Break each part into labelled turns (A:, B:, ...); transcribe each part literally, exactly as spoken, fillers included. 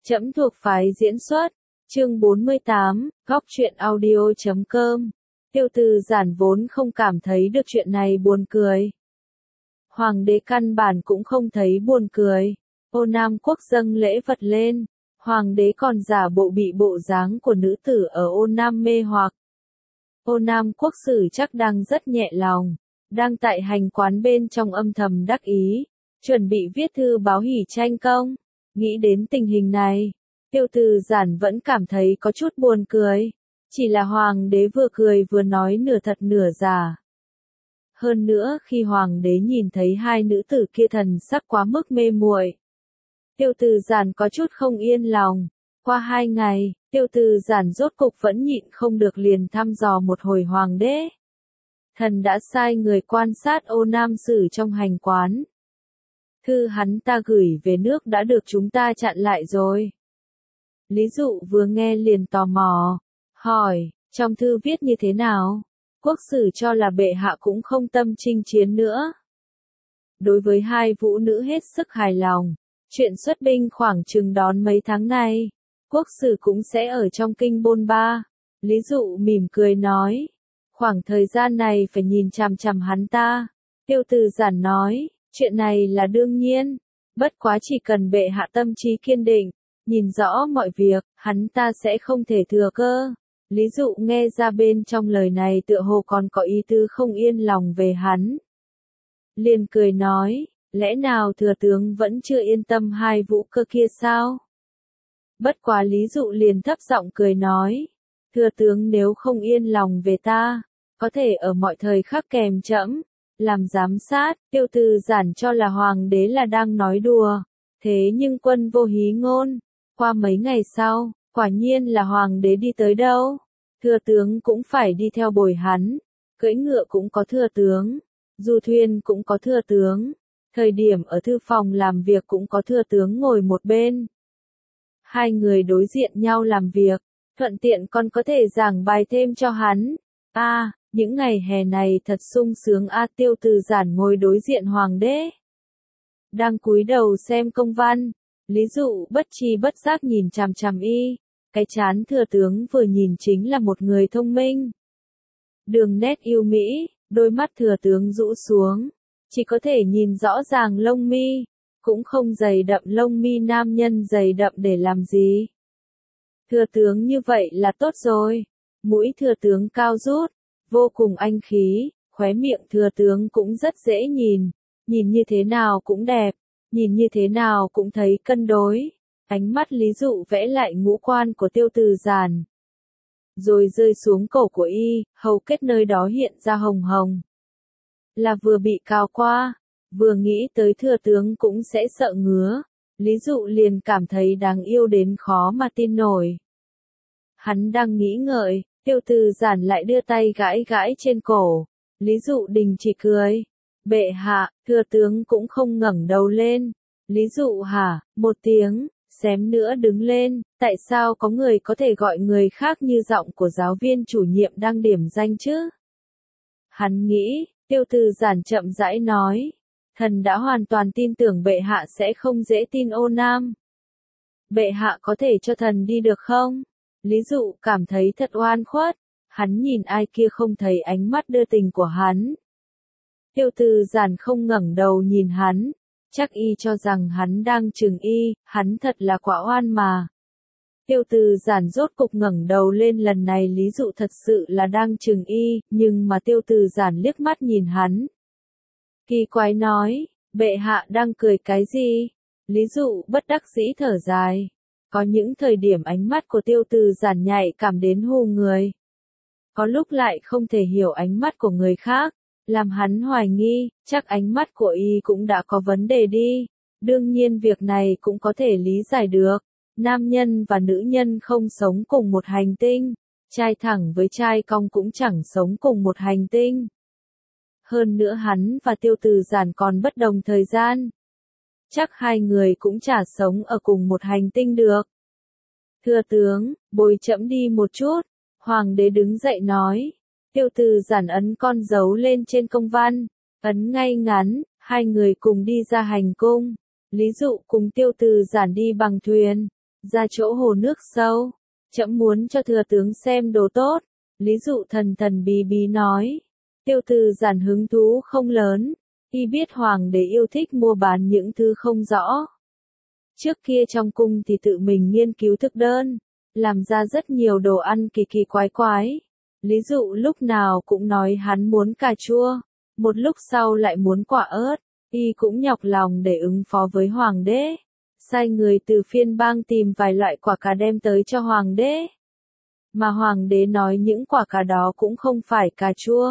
A: Trẫm thuộc phái diễn xuất. Chương bốn mươi tám, góc truyện audio chấm com. Tiêu Từ Giản vốn không cảm thấy được chuyện này buồn cười. Hoàng đế căn bản cũng không thấy buồn cười. Ô Nam Quốc dâng lễ vật lên. Hoàng đế còn giả bộ bị bộ dáng của nữ tử ở Ô Nam mê hoặc. Ô Nam Quốc sử chắc đang rất nhẹ lòng. Đang tại hành quán bên trong âm thầm đắc ý. Chuẩn bị viết thư báo hỷ tranh công. Nghĩ đến tình hình này, Tiêu Từ Giản vẫn cảm thấy có chút buồn cười. Chỉ là hoàng đế vừa cười vừa nói nửa thật nửa giả. Hơn nữa khi hoàng đế nhìn thấy hai nữ tử kia thần sắc quá mức mê muội, Tiêu Từ Giản có chút không yên lòng. Qua hai ngày, Tiêu Từ Giản rốt cục vẫn nhịn không được liền thăm dò một hồi hoàng đế. Thần đã sai người quan sát Ô Nam sử trong hành quán. Thư hắn ta gửi về nước đã được chúng ta chặn lại rồi. Lý Dụ vừa nghe liền tò mò, hỏi, trong thư viết như thế nào? Quốc sử cho là bệ hạ cũng không tâm chinh chiến nữa. Đối với hai vũ nữ hết sức hài lòng, chuyện xuất binh khoảng chừng đón mấy tháng này, quốc sử cũng sẽ ở trong kinh bôn ba. Lý Dụ mỉm cười nói, khoảng thời gian này phải nhìn chằm chằm hắn ta. Tiêu Từ Giản nói, chuyện này là đương nhiên, bất quá chỉ cần bệ hạ tâm trí kiên định, nhìn rõ mọi việc, hắn ta sẽ không thể thừa cơ. Lý Dụ nghe ra bên trong lời này tựa hồ còn có ý tứ không yên lòng về hắn. Liền cười nói, lẽ nào thừa tướng vẫn chưa yên tâm hai vũ cơ kia sao? Bất quá Lý Dụ liền thấp giọng cười nói, thừa tướng nếu không yên lòng về ta, có thể ở mọi thời khắc kèm trẫm, làm giám sát. Tiêu Từ Giản cho là hoàng đế là đang nói đùa, thế nhưng quân vô hí ngôn. Qua mấy ngày sau, quả nhiên là hoàng đế đi tới đâu, thừa tướng cũng phải đi theo bồi hắn, cưỡi ngựa cũng có thừa tướng, du thuyền cũng có thừa tướng, thời điểm ở thư phòng làm việc cũng có thừa tướng ngồi một bên. Hai người đối diện nhau làm việc, thuận tiện còn có thể giảng bài thêm cho hắn. A, à, những ngày hè này thật sung sướng a. Tiêu Từ Giản ngồi đối diện hoàng đế, đang cúi đầu xem công văn. Lý Dụ bất tri bất giác nhìn chằm chằm y, cái trán thừa tướng vừa nhìn chính là một người thông minh. Đường nét yêu mỹ, đôi mắt thừa tướng rũ xuống, chỉ có thể nhìn rõ ràng lông mi, cũng không dày đậm. Lông mi nam nhân dày đậm để làm gì? Thừa tướng như vậy là tốt rồi. Mũi thừa tướng cao rút, vô cùng anh khí, khóe miệng thừa tướng cũng rất dễ nhìn, nhìn như thế nào cũng đẹp. Nhìn như thế nào cũng thấy cân đối. Ánh mắt Lý Dụ vẽ lại ngũ quan của Tiêu Từ Giản, rồi rơi xuống cổ của y, hầu kết nơi đó hiện ra hồng hồng. Là vừa bị cào qua, vừa nghĩ tới thừa tướng cũng sẽ sợ ngứa. Lý Dụ liền cảm thấy đáng yêu đến khó mà tin nổi. Hắn đang nghĩ ngợi, Tiêu Từ Giản lại đưa tay gãi gãi trên cổ. Lý Dụ đình chỉ cười. Bệ hạ, thừa tướng cũng không ngẩng đầu lên. Lý Dụ hả, một tiếng, xém nữa đứng lên. Tại sao có người có thể gọi người khác như giọng của giáo viên chủ nhiệm đang điểm danh chứ? Hắn nghĩ, Tiêu Từ Giản chậm rãi nói, thần đã hoàn toàn tin tưởng bệ hạ sẽ không dễ tin Ô Nam. Bệ hạ có thể cho thần đi được không? Lý Dụ cảm thấy thật oan khuất. Hắn nhìn ai kia không thấy ánh mắt đưa tình của hắn. Tiêu Từ Giản không ngẩng đầu nhìn hắn, chắc y cho rằng hắn đang trừng y, hắn thật là quả oan mà. Tiêu Từ Giản rốt cục ngẩng đầu lên, lần này Lý Dụ thật sự là đang trừng y, nhưng mà Tiêu Từ Giản liếc mắt nhìn hắn. Kỳ quái nói, bệ hạ đang cười cái gì? Lý Dụ bất đắc dĩ thở dài. Có những thời điểm ánh mắt của Tiêu Từ Giản nhạy cảm đến hù người. Có lúc lại không thể hiểu ánh mắt của người khác. Làm hắn hoài nghi, chắc ánh mắt của y cũng đã có vấn đề đi. Đương nhiên việc này cũng có thể lý giải được. Nam nhân và nữ nhân không sống cùng một hành tinh. Trai thẳng với trai cong cũng chẳng sống cùng một hành tinh. Hơn nữa hắn và Tiêu Từ Giản còn bất đồng thời gian. Chắc hai người cũng chả sống ở cùng một hành tinh được. Thưa tướng, bồi trẫm đi một chút. Hoàng đế đứng dậy nói. Tiêu Từ Giản ấn con dấu lên trên công văn, ấn ngay ngắn, hai người cùng đi ra hành cung. Lý Dụ cùng Tiêu Từ Giản đi bằng thuyền, ra chỗ hồ nước sâu. Trẫm muốn cho thừa tướng xem đồ tốt. Lý Dụ thần thần bí bí nói. Tiêu Từ Giản hứng thú không lớn. Y biết hoàng đế yêu thích mua bán những thứ không rõ. Trước kia trong cung thì tự mình nghiên cứu thực đơn, làm ra rất nhiều đồ ăn kỳ kỳ quái quái. Lý Dụ lúc nào cũng nói hắn muốn cà chua, một lúc sau lại muốn quả ớt. Y cũng nhọc lòng để ứng phó với hoàng đế. Sai người từ phiên bang tìm vài loại quả cà đem tới cho hoàng đế. Mà hoàng đế nói những quả cà đó cũng không phải cà chua.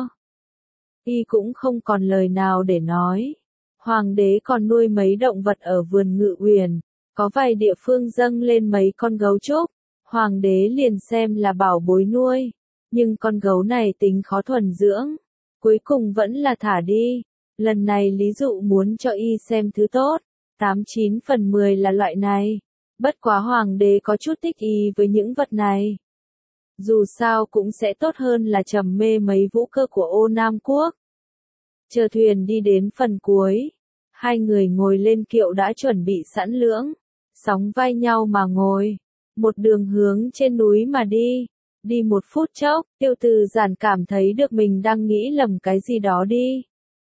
A: Y cũng không còn lời nào để nói. Hoàng đế còn nuôi mấy động vật ở vườn Ngự Uyển, có vài địa phương dâng lên mấy con gấu trúc. Hoàng đế liền xem là bảo bối nuôi, nhưng con gấu này tính khó thuần dưỡng, cuối cùng vẫn là thả đi. Lần này Lý Dụ muốn cho y xem thứ tốt, tám chín phần mười là loại này. Bất quá hoàng đế có chút thích y với những vật này. Dù sao cũng sẽ tốt hơn là trầm mê mấy vũ cơ của Ô Nam Quốc. Chờ thuyền đi đến phần cuối, hai người ngồi lên kiệu đã chuẩn bị sẵn lưỡng, sóng vai nhau mà ngồi, một đường hướng trên núi mà đi. Đi một phút chốc, Tiêu Từ Giản cảm thấy được mình đang nghĩ lầm cái gì đó đi.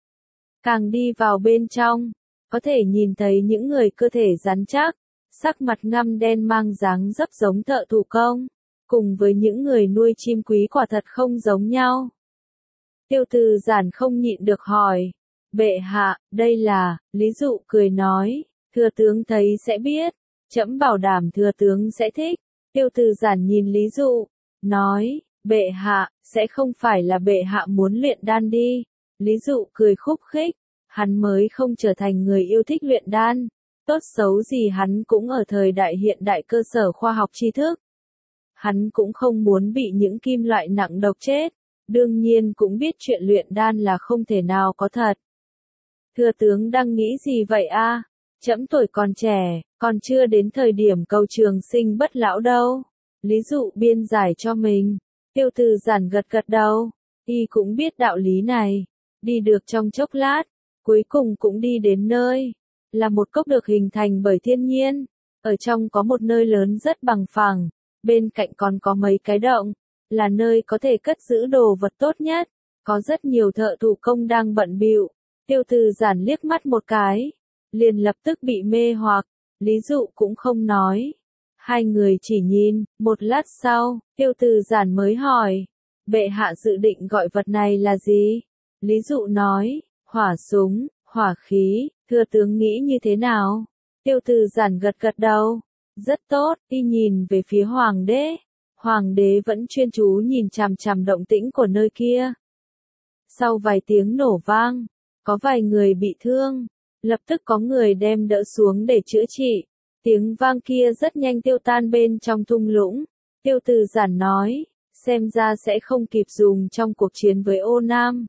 A: Càng đi vào bên trong, có thể nhìn thấy những người cơ thể rắn chắc, sắc mặt ngăm đen mang dáng dấp giống thợ thủ công, cùng với những người nuôi chim quý quả thật không giống nhau. Tiêu Từ Giản không nhịn được hỏi, bệ hạ, đây là, Lý Dụ cười nói, thừa tướng thấy sẽ biết, trẫm bảo đảm thừa tướng sẽ thích. Tiêu Từ Giản nhìn Lý Dụ, nói, bệ hạ, sẽ không phải là bệ hạ muốn luyện đan đi. Lý Dụ cười khúc khích, hắn mới không trở thành người yêu thích luyện đan, tốt xấu gì hắn cũng ở thời đại hiện đại cơ sở khoa học tri thức. Hắn cũng không muốn bị những kim loại nặng độc chết, đương nhiên cũng biết chuyện luyện đan là không thể nào có thật. Thừa tướng đang nghĩ gì vậy a? Trẫm tuổi còn trẻ, còn chưa đến thời điểm cầu trường sinh bất lão đâu. Lý Dụ biên giải cho mình. Tiêu Từ Giản gật gật đầu, y cũng biết đạo lý này. Đi được trong chốc lát, cuối cùng cũng đi đến nơi, là một cốc được hình thành bởi thiên nhiên. Ở trong có một nơi lớn rất bằng phẳng, bên cạnh còn có mấy cái động, là nơi có thể cất giữ đồ vật tốt nhất. Có rất nhiều thợ thủ công đang bận bịu. Tiêu Từ Giản liếc mắt một cái, liền lập tức bị mê hoặc. Lý Dụ cũng không nói. Hai người chỉ nhìn, một lát sau, Tiêu Từ Giản mới hỏi, bệ hạ dự định gọi vật này là gì? Lý Dụ nói, hỏa súng, hỏa khí, thừa tướng nghĩ như thế nào? Tiêu Từ Giản gật gật đầu, rất tốt. Y nhìn về phía hoàng đế. Hoàng đế vẫn chuyên chú nhìn chằm chằm động tĩnh của nơi kia. Sau vài tiếng nổ vang, có vài người bị thương, lập tức có người đem đỡ xuống để chữa trị. Tiếng vang kia rất nhanh tiêu tan bên trong thung lũng. Tiêu Từ Giản nói, xem ra sẽ không kịp dùng trong cuộc chiến với Ô Nam.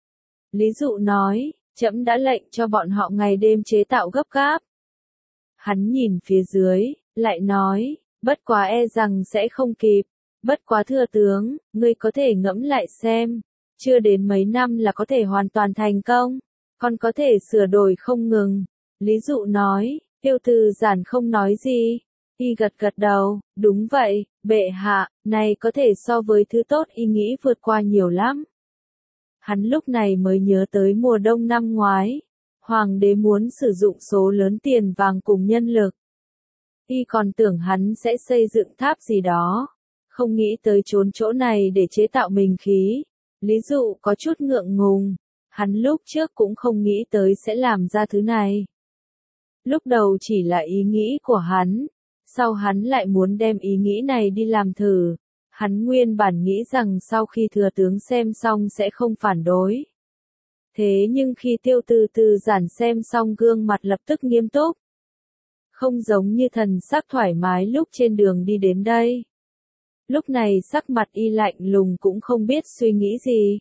A: Lý Dụ nói, trẫm đã lệnh cho bọn họ ngày đêm chế tạo gấp gáp. Hắn nhìn phía dưới, lại nói, bất quá e rằng sẽ không kịp. Bất quá thừa tướng, ngươi có thể ngẫm lại xem, chưa đến mấy năm là có thể hoàn toàn thành công, còn có thể sửa đổi không ngừng. Lý Dụ nói. Tiêu Từ Giản không nói gì, y gật gật đầu, đúng vậy, bệ hạ, này có thể so với thứ tốt y nghĩ vượt qua nhiều lắm. Hắn lúc này mới nhớ tới mùa đông năm ngoái, hoàng đế muốn sử dụng số lớn tiền vàng cùng nhân lực. Y còn tưởng hắn sẽ xây dựng tháp gì đó, không nghĩ tới trốn chỗ này để chế tạo bình khí. Lý Dụ có chút ngượng ngùng, hắn lúc trước cũng không nghĩ tới sẽ làm ra thứ này. Lúc đầu chỉ là ý nghĩ của hắn, sau hắn lại muốn đem ý nghĩ này đi làm thử. Hắn nguyên bản nghĩ rằng sau khi thừa tướng xem xong sẽ không phản đối. Thế nhưng khi Tiêu Từ Từ Giản xem xong gương mặt lập tức nghiêm túc. Không giống như thần sắc thoải mái lúc trên đường đi đến đây. Lúc này sắc mặt y lạnh lùng cũng không biết suy nghĩ gì.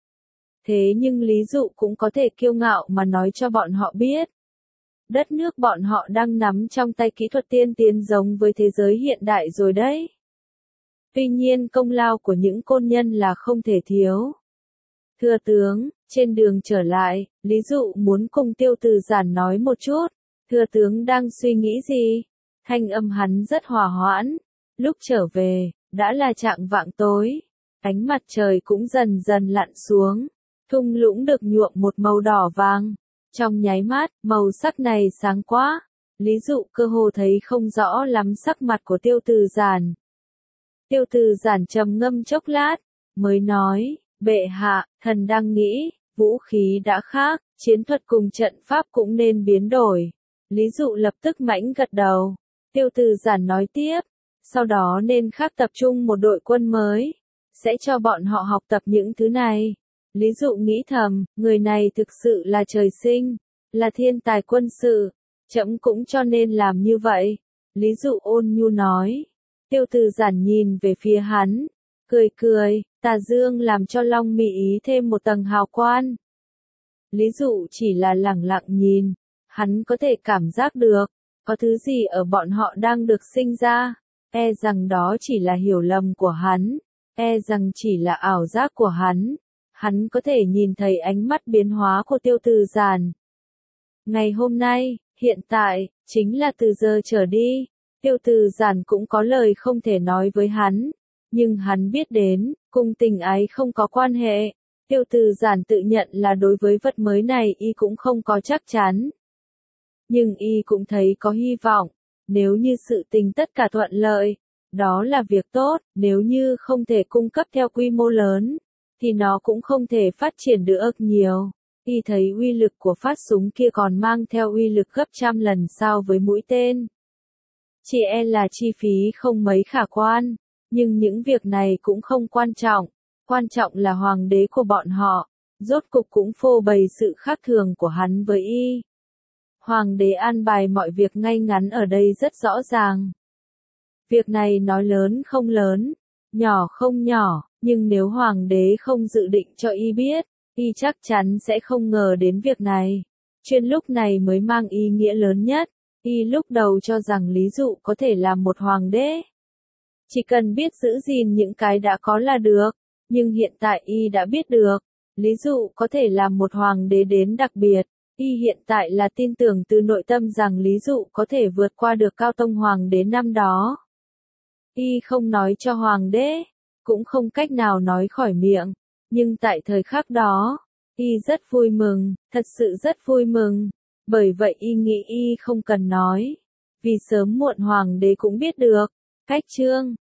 A: Thế nhưng Lý Dụ cũng có thể kiêu ngạo mà nói cho bọn họ biết. Đất nước bọn họ đang nắm trong tay kỹ thuật tiên tiến giống với thế giới hiện đại rồi đấy. Tuy nhiên công lao của những côn nhân là không thể thiếu. Thưa tướng, trên đường trở lại, Lý Dụ muốn cùng Tiêu Từ Giản nói một chút. Thưa tướng đang suy nghĩ gì? Thanh âm hắn rất hòa hoãn. Lúc trở về, đã là chạng vạng tối. Ánh mặt trời cũng dần dần lặn xuống. Thung lũng được nhuộm một màu đỏ vàng. Trong nháy mắt, màu sắc này sáng quá. Lý Dụ cơ hồ thấy không rõ lắm sắc mặt của Tiêu Từ Giản. Tiêu Từ Giản trầm ngâm chốc lát, mới nói, bệ hạ, thần đang nghĩ, vũ khí đã khác, chiến thuật cùng trận pháp cũng nên biến đổi. Lý Dụ lập tức mãnh gật đầu. Tiêu Từ Giản nói tiếp, sau đó nên khắc tập trung một đội quân mới, sẽ cho bọn họ học tập những thứ này. Lý Dụ nghĩ thầm, người này thực sự là trời sinh, là thiên tài quân sự, trẫm cũng cho nên làm như vậy. Lý Dụ ôn nhu nói. Tiêu Từ Giản nhìn về phía hắn, cười cười, tà dương làm cho Long Mị Ý thêm một tầng hào quang. Lý Dụ chỉ là lẳng lặng nhìn, hắn có thể cảm giác được, có thứ gì ở bọn họ đang được sinh ra, e rằng đó chỉ là hiểu lầm của hắn, e rằng chỉ là ảo giác của hắn. Hắn có thể nhìn thấy ánh mắt biến hóa của Tiêu Từ Giản. Ngày hôm nay, hiện tại, chính là từ giờ trở đi, Tiêu Từ Giản cũng có lời không thể nói với hắn, nhưng hắn biết đến, cùng tình ái không có quan hệ. Tiêu Từ Giản tự nhận là đối với vật mới này y cũng không có chắc chắn. Nhưng y cũng thấy có hy vọng, nếu như sự tình tất cả thuận lợi, đó là việc tốt, nếu như không thể cung cấp theo quy mô lớn, thì nó cũng không thể phát triển được nhiều. Y thấy uy lực của phát súng kia còn mang theo uy lực gấp trăm lần so với mũi tên. Chỉ e là chi phí không mấy khả quan, nhưng những việc này cũng không quan trọng, quan trọng là hoàng đế của bọn họ, rốt cục cũng phô bày sự khác thường của hắn với y. Hoàng đế an bài mọi việc ngay ngắn ở đây rất rõ ràng. Việc này nói lớn không lớn, nhỏ không nhỏ, nhưng nếu hoàng đế không dự định cho y biết, y chắc chắn sẽ không ngờ đến việc này. Chuyện lúc này mới mang ý nghĩa lớn nhất. Y lúc đầu cho rằng Lý Dụ có thể làm một hoàng đế. Chỉ cần biết giữ gìn những cái đã có là được. Nhưng hiện tại y đã biết được, Lý Dụ có thể làm một hoàng đế đến đặc biệt. Y hiện tại là tin tưởng từ nội tâm rằng Lý Dụ có thể vượt qua được Cao Tông hoàng đế năm đó. Y không nói cho hoàng đế, cũng không cách nào nói khỏi miệng. Nhưng tại thời khắc đó, y rất vui mừng, thật sự rất vui mừng. Bởi vậy y nghĩ y không cần nói, vì sớm muộn hoàng đế cũng biết được. Cách chương